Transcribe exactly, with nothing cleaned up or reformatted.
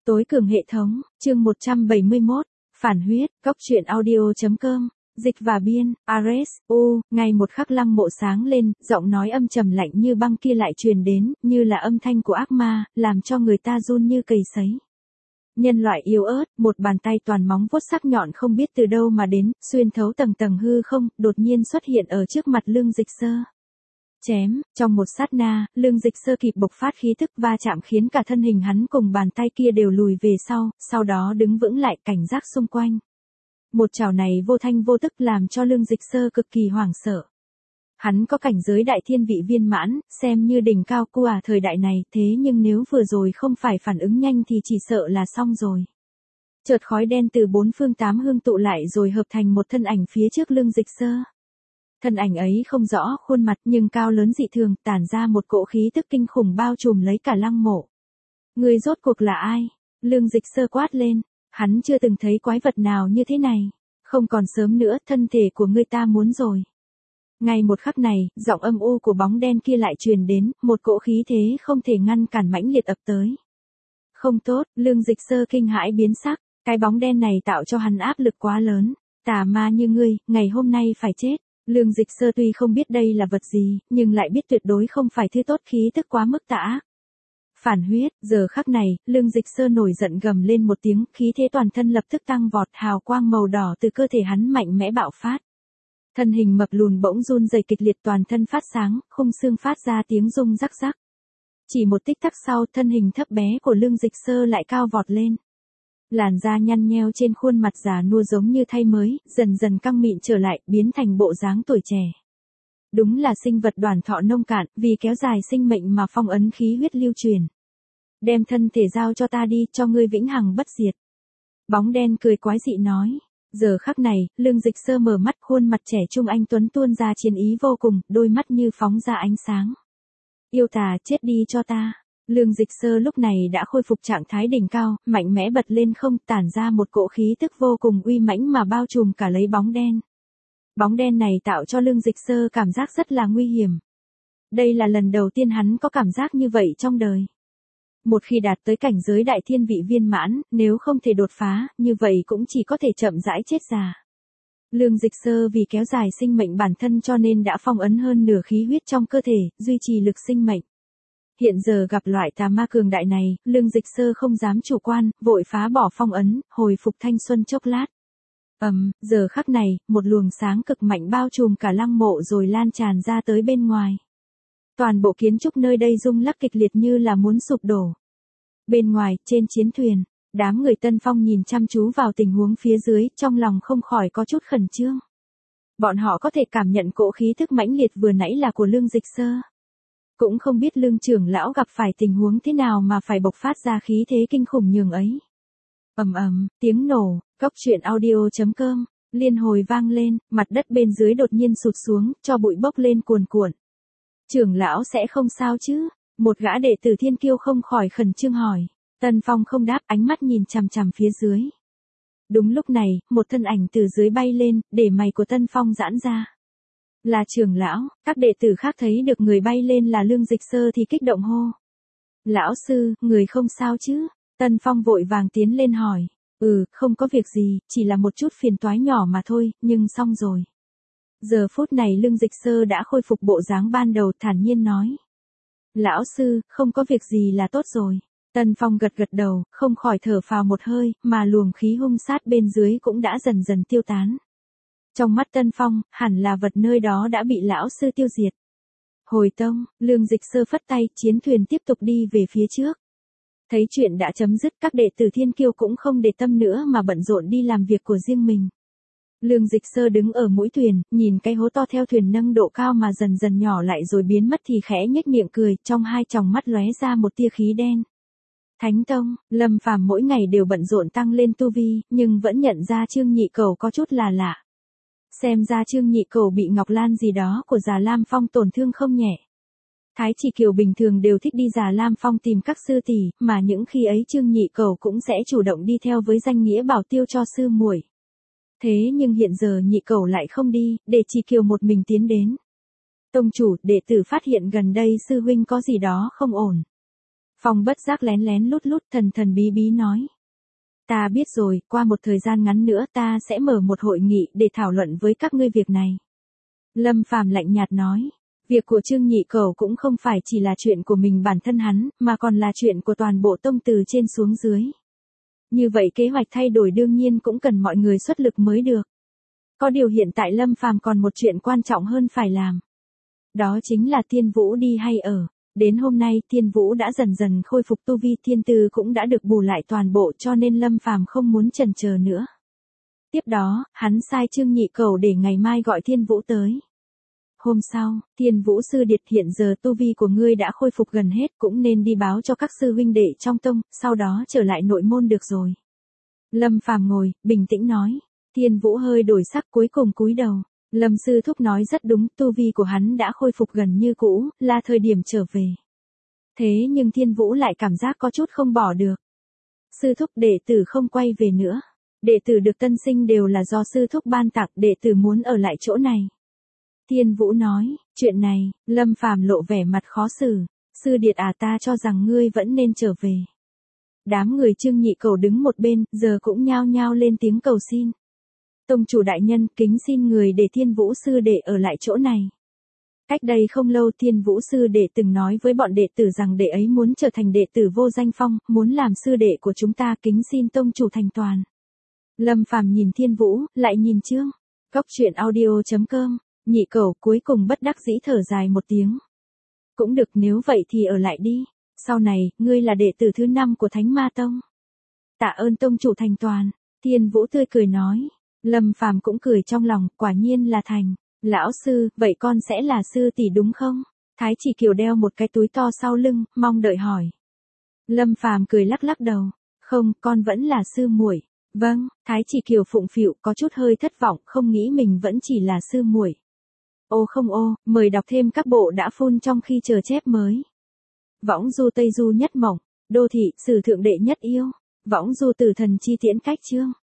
Tối cường hệ thống, chương một trăm bảy mươi mốt, phản huyết, cóc truyện audio.com, dịch và biên, Ares, U, ngay một khắc Lăng Mộ sáng lên, giọng nói âm trầm lạnh như băng kia lại truyền đến, như là âm thanh của ác ma, làm cho người ta run như cầy sấy. Nhân loại yếu ớt, một bàn tay toàn móng vuốt sắc nhọn không biết từ đâu mà đến, xuyên thấu tầng tầng hư không, đột nhiên xuất hiện ở trước mặt Lương Dịch Sơ. Chém, trong một sát na, Lương Dịch Sơ kịp bộc phát khí tức va chạm khiến cả thân hình hắn cùng bàn tay kia đều lùi về sau, sau đó đứng vững lại cảnh giác xung quanh. Một chảo này vô thanh vô tức làm cho Lương Dịch Sơ cực kỳ hoảng sợ. Hắn có cảnh giới đại thiên vị viên mãn, xem như đỉnh cao của thời đại này, thế nhưng nếu vừa rồi không phải phản ứng nhanh thì chỉ sợ là xong rồi. Chợt khói đen từ bốn phương tám hướng tụ lại rồi hợp thành một thân ảnh phía trước Lương Dịch Sơ. Thân ảnh ấy không rõ khuôn mặt nhưng cao lớn dị thường, tản ra một cỗ khí tức kinh khủng bao trùm lấy cả Lăng Mộ. Người rốt cuộc là ai? Lương Dịch Sơ quát lên, hắn chưa từng thấy quái vật nào như thế này. Không còn sớm nữa, thân thể của ngươi ta muốn rồi. Ngay một khắc này, giọng âm u của bóng đen kia lại truyền đến, một cỗ khí thế không thể ngăn cản mãnh liệt ập tới. Không tốt, Lương Dịch Sơ kinh hãi biến sắc, cái bóng đen này tạo cho hắn áp lực quá lớn. Tà ma như ngươi, ngày hôm nay phải chết. Lương Dịch Sơ tuy không biết đây là vật gì, nhưng lại biết tuyệt đối không phải thứ tốt, khí tức quá mức tà. Phản huyết, giờ khắc này, Lương Dịch Sơ nổi giận gầm lên một tiếng, khí thế toàn thân lập tức tăng vọt, hào quang màu đỏ từ cơ thể hắn mạnh mẽ bạo phát. Thân hình mập lùn bỗng run rẩy kịch liệt, toàn thân phát sáng, khung xương phát ra tiếng rung rắc rắc. Chỉ một tích tắc sau, thân hình thấp bé của Lương Dịch Sơ lại cao vọt lên. Làn da nhăn nheo trên khuôn mặt già nua giống như thay mới, dần dần căng mịn trở lại, biến thành bộ dáng tuổi trẻ. Đúng là sinh vật đoàn thọ nông cạn, vì kéo dài sinh mệnh mà phong ấn khí huyết lưu truyền. Đem thân thể giao cho ta đi, cho ngươi vĩnh hằng bất diệt. Bóng đen cười quái dị nói. Giờ khắc này, Lương Dịch Sơ mở mắt, khuôn mặt trẻ trung anh tuấn tuôn ra chiến ý vô cùng, đôi mắt như phóng ra ánh sáng. Yêu tà, chết đi cho ta. Lương Dịch Sơ lúc này đã khôi phục trạng thái đỉnh cao, mạnh mẽ bật lên không, tản ra một cỗ khí tức vô cùng uy mãnh mà bao trùm cả lấy bóng đen. Bóng đen này tạo cho Lương Dịch Sơ cảm giác rất là nguy hiểm. Đây là lần đầu tiên hắn có cảm giác như vậy trong đời. Một khi đạt tới cảnh giới đại thiên vị viên mãn, nếu không thể đột phá, như vậy cũng chỉ có thể chậm rãi chết già. Lương Dịch Sơ vì kéo dài sinh mệnh bản thân cho nên đã phong ấn hơn nửa khí huyết trong cơ thể, duy trì lực sinh mệnh. Hiện giờ gặp loại tà ma cường đại này, Lương Dịch Sơ không dám chủ quan, vội phá bỏ phong ấn, hồi phục thanh xuân chốc lát. Ầm, um, giờ khắc này, một luồng sáng cực mạnh bao trùm cả Lăng Mộ rồi lan tràn ra tới bên ngoài. Toàn bộ kiến trúc nơi đây rung lắc kịch liệt như là muốn sụp đổ. Bên ngoài, trên chiến thuyền, đám người Tân Phong nhìn chăm chú vào tình huống phía dưới, trong lòng không khỏi có chút khẩn trương. Bọn họ có thể cảm nhận cỗ khí thức mãnh liệt vừa nãy là của Lương Dịch Sơ. Cũng không biết Lương trưởng lão gặp phải tình huống thế nào mà phải bộc phát ra khí thế kinh khủng nhường ấy. Ầm ầm, tiếng nổ, cóc truyện audio.com, liên hồi vang lên, mặt đất bên dưới đột nhiên sụt xuống, cho bụi bốc lên cuồn cuộn. Trưởng lão sẽ không sao chứ? Một gã đệ tử Thiên Kiêu không khỏi khẩn trương hỏi. Tân Phong không đáp, ánh mắt nhìn chằm chằm phía dưới. Đúng lúc này, một thân ảnh từ dưới bay lên, để mày của Tân Phong giãn ra. Là trưởng lão, các đệ tử khác thấy được người bay lên là Lương Dịch Sơ thì kích động hô. Lão sư, người không sao chứ? Tân Phong vội vàng tiến lên hỏi. Ừ, không có việc gì, chỉ là một chút phiền toái nhỏ mà thôi, nhưng xong rồi. Giờ phút này Lương Dịch Sơ đã khôi phục bộ dáng ban đầu, thản nhiên nói. Lão sư, không có việc gì là tốt rồi. Tân Phong gật gật đầu, không khỏi thở phào một hơi, mà luồng khí hung sát bên dưới cũng đã dần dần tiêu tán. Trong mắt Tân Phong, hẳn là vật nơi đó đã bị lão sư tiêu diệt. Hồi tông, Lương Dịch Sơ phất tay, chiến thuyền tiếp tục đi về phía trước. Thấy chuyện đã chấm dứt, các đệ tử Thiên Kiêu cũng không để tâm nữa mà bận rộn đi làm việc của riêng mình. Lương Dịch Sơ đứng ở mũi thuyền, nhìn cái hố to theo thuyền nâng độ cao mà dần dần nhỏ lại rồi biến mất thì khẽ nhếch miệng cười, trong hai tròng mắt lóe ra một tia khí đen. Thánh Tông, Lâm Phàm mỗi ngày đều bận rộn tăng lên tu vi, nhưng vẫn nhận ra Trương Nhị Cẩu có chút là lạ. Xem ra Trương Nhị Cẩu bị Ngọc Lan gì đó của Già Lam Phong tổn thương không nhẹ. Thái Chỉ Kiều bình thường đều thích đi Già Lam Phong tìm các sư tỷ, mà những khi ấy Trương Nhị Cẩu cũng sẽ chủ động đi theo với danh nghĩa bảo tiêu cho sư muội. Thế nhưng hiện giờ Nhị Cẩu lại không đi, để Chỉ Kiều một mình tiến đến. Tông chủ, đệ tử phát hiện gần đây sư huynh có gì đó không ổn. Phong bất giác lén lén lút lút thần thần bí bí nói. Ta biết rồi, qua một thời gian ngắn nữa ta sẽ mở một hội nghị để thảo luận với các ngươi việc này. Lâm Phàm lạnh nhạt nói. Việc của Trương Nhị Cẩu cũng không phải chỉ là chuyện của mình bản thân hắn, mà còn là chuyện của toàn bộ tông từ trên xuống dưới. Như vậy kế hoạch thay đổi đương nhiên cũng cần mọi người xuất lực mới được. Có điều hiện tại Lâm Phàm còn một chuyện quan trọng hơn phải làm. Đó chính là Tiên Vũ đi hay ở. Đến hôm nay Tiên Vũ đã dần dần khôi phục tu vi, thiên tư cũng đã được bù lại toàn bộ, cho nên Lâm Phàm không muốn chần chờ nữa. Tiếp đó, hắn sai Trương Nhị Cẩu để ngày mai gọi Tiên Vũ tới. Hôm sau, Tiên Vũ sư điệt, hiện giờ tu vi của ngươi đã khôi phục gần hết, cũng nên đi báo cho các sư huynh đệ trong tông, sau đó trở lại nội môn được rồi. Lâm Phàm ngồi, bình tĩnh nói. Tiên Vũ hơi đổi sắc, cuối cùng cúi đầu. Lâm sư thúc nói rất đúng, tu vi của hắn đã khôi phục gần như cũ, là thời điểm trở về. Thế nhưng Tiên Vũ lại cảm giác có chút không bỏ được. Sư thúc, đệ tử không quay về nữa. Đệ tử được tân sinh đều là do sư thúc ban tặng, đệ tử muốn ở lại chỗ này. Tiên Vũ nói, chuyện này, Lâm Phàm lộ vẻ mặt khó xử. Sư điệt à, ta cho rằng ngươi vẫn nên trở về. Đám người Trương Nhị Cẩu đứng một bên, giờ cũng nhao nhao lên tiếng cầu xin. Tông chủ đại nhân, kính xin người để Tiên Vũ sư đệ ở lại chỗ này. Cách đây không lâu Tiên Vũ sư đệ từng nói với bọn đệ tử rằng đệ ấy muốn trở thành đệ tử vô danh phong, muốn làm sư đệ của chúng ta, kính xin tông chủ thành toàn. Lâm Phàm nhìn Tiên Vũ, lại nhìn Trương. Cốc truyện audio chấm com. Nhị Cẩu cuối cùng bất đắc dĩ thở dài một tiếng. Cũng được, nếu vậy thì ở lại đi. Sau này, ngươi là đệ tử thứ năm của Thánh Ma Tông. Tạ ơn tông chủ thành toàn. Tiên Vũ tươi cười nói. Lâm Phàm cũng cười trong lòng, quả nhiên là thành. Lão sư, vậy con sẽ là sư tỷ đúng không? Thái Chỉ Kiều đeo một cái túi to sau lưng, mong đợi hỏi. Lâm Phàm cười lắc lắc đầu. Không, con vẫn là sư muội. Vâng, Thái Chỉ Kiều phụng phịu, có chút hơi thất vọng, không nghĩ mình vẫn chỉ là sư muội. Ô không ô, mời đọc thêm các bộ đã phun trong khi chờ chép mới. Võng du Tây Du nhất mộng, đô thị, sử thượng đệ nhất yêu. Võng du Tử Thần chi tiễn cách chương.